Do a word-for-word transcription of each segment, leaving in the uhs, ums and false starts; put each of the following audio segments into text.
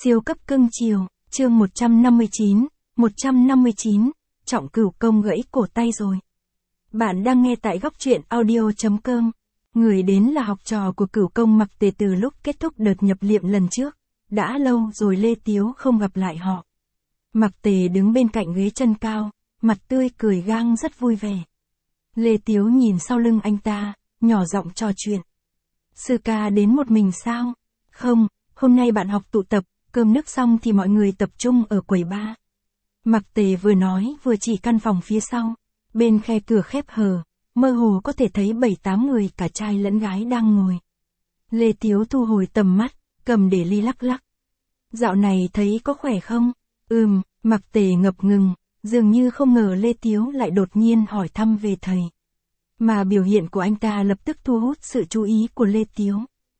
Siêu cấp cưng chiều, chương một trăm năm mươi chín, một trăm năm mươi chín, Trọng Cửu Công gãy cổ tay rồi. Bạn đang nghe tại góc truyện audio chấm com. Người đến là học trò của Cửu Công Mặc Tề từ lúc kết thúc đợt nhập liệm lần trước. Đã lâu rồi Lê Tiếu không gặp lại họ. Mặc Tề đứng bên cạnh ghế chân cao, mặt tươi cười gang rất vui vẻ. Lê Tiếu nhìn sau lưng anh ta, nhỏ giọng trò chuyện. Sư ca đến một mình sao? Không, hôm nay bạn học tụ tập, cơm nước xong thì mọi người tập trung ở quầy bar. Mặc Tề vừa nói vừa chỉ căn phòng phía sau. Bên khe cửa khép hờ, mơ hồ có thể thấy bảy tám người cả trai lẫn gái đang ngồi. Lê Tiếu thu hồi tầm mắt, cầm để ly lắc lắc. Dạo này thấy có khỏe không? Ừm, Mặc Tề ngập ngừng, dường như không ngờ Lê Tiếu lại đột nhiên hỏi thăm về thầy. Mà biểu hiện của anh ta lập tức thu hút sự chú ý của Lê Tiếu.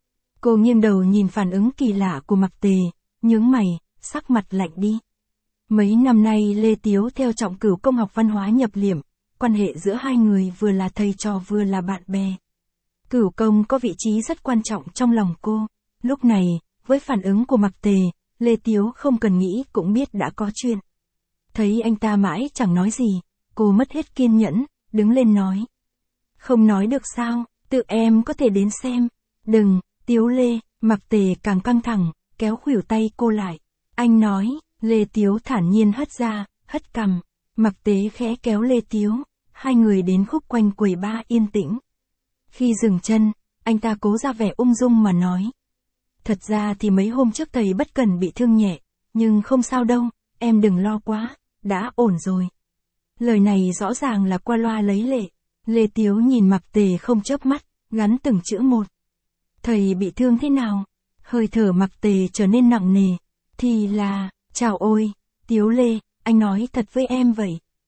Cô nghiêng đầu nhìn phản ứng kỳ lạ của Mặc Tề, nhướng mày, sắc mặt lạnh đi. Mấy năm nay Lê Tiếu theo Trọng Cửu Công học văn hóa nhập liệm, quan hệ giữa hai người vừa là thầy trò vừa là bạn bè. Cửu Công có vị trí rất quan trọng trong lòng cô. Lúc này, với phản ứng của Mặc Tề, Lê Tiếu không cần nghĩ cũng biết đã có chuyện. Thấy anh ta mãi chẳng nói gì, cô mất hết kiên nhẫn, đứng lên nói. Không nói được sao, tự em có thể đến xem. Đừng, Tiếu Lê, Mặc Tề càng căng thẳng, kéo khuỷu tay cô lại. Anh nói, Lê Tiếu thản nhiên hất ra, hất cằm. Mặc Tề khẽ kéo Lê Tiếu, hai người đến khúc quanh quầy bar yên tĩnh. Khi dừng chân, anh ta cố ra vẻ ung dung mà nói. Thật ra thì mấy hôm trước thầy bất cần bị thương nhẹ, nhưng không sao đâu, em đừng lo quá, đã ổn rồi. Lời này rõ ràng là qua loa lấy lệ. Lê Tiếu nhìn Mặc Tề không chớp mắt, gắn từng chữ một. Thầy bị thương thế nào? Hơi thở Mặc Tề trở nên nặng nề. Thì là, chào ôi, Tiếu Lê, anh nói thật với em vậy.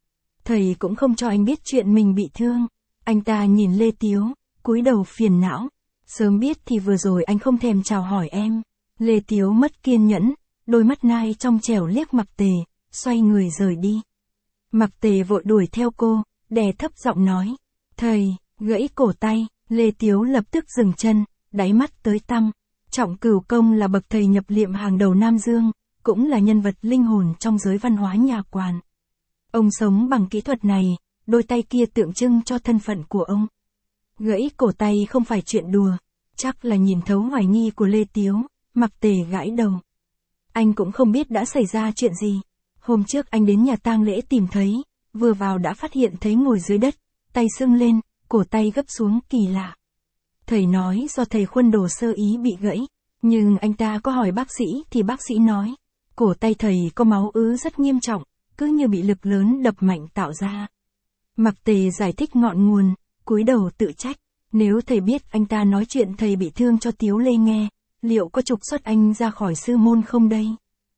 Thầy cũng không cho anh biết chuyện mình bị thương. Anh ta nhìn Lê Tiếu, cúi đầu phiền não. Sớm biết thì vừa rồi anh không thèm chào hỏi em. Lê Tiếu mất kiên nhẫn, đôi mắt nai trong trẻo liếc Mặc Tề, xoay người rời đi. Mặc Tề vội đuổi theo cô, đè thấp giọng nói. Thầy, gãy cổ tay. Lê Tiếu lập tức dừng chân, đáy mắt tới tăm. Trọng Cửu Công là bậc thầy nhập liệm hàng đầu Nam Dương, cũng là nhân vật linh hồn trong giới văn hóa nhà Quàn. Ông sống bằng kỹ thuật này, đôi tay kia tượng trưng cho thân phận của ông. Gãy cổ tay không phải chuyện đùa, chắc là nhìn thấu hoài nghi của Lê Tiếu, Mặc Tề gãi đầu. Anh cũng không biết đã xảy ra chuyện gì. Hôm trước anh đến nhà tang lễ tìm thấy, vừa vào đã phát hiện thấy ngồi dưới đất, tay sưng lên, cổ tay gấp xuống kỳ lạ. Thầy nói do thầy khuân đồ sơ ý bị gãy, nhưng anh ta có hỏi bác sĩ thì bác sĩ nói, cổ tay thầy có máu ứ rất nghiêm trọng, cứ như bị lực lớn đập mạnh tạo ra. Mặc Tề giải thích ngọn nguồn, cúi đầu tự trách, nếu thầy biết anh ta nói chuyện thầy bị thương cho Tiếu Lê nghe, liệu có trục xuất anh ra khỏi sư môn không đây?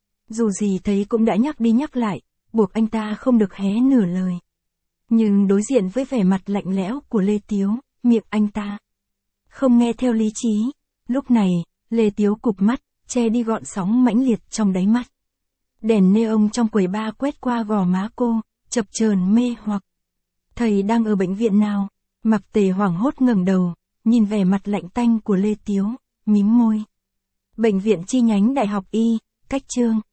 Dù gì thầy cũng đã nhắc đi nhắc lại, buộc anh ta không được hé nửa lời. Nhưng đối diện với vẻ mặt lạnh lẽo của Lê Tiếu, miệng anh ta không nghe theo lý trí. Lúc này, Lê Tiếu cụp mắt, che đi gọn sóng mãnh liệt trong đáy mắt. Đèn neon trong quầy bar quét qua gò má cô, chập chờn mê hoặc. Thầy đang ở bệnh viện nào? Mặc Tề hoảng hốt ngẩng đầu, nhìn vẻ mặt lạnh tanh của Lê Tiếu, mím môi. Bệnh viện chi nhánh Đại học Y, Cách Chương.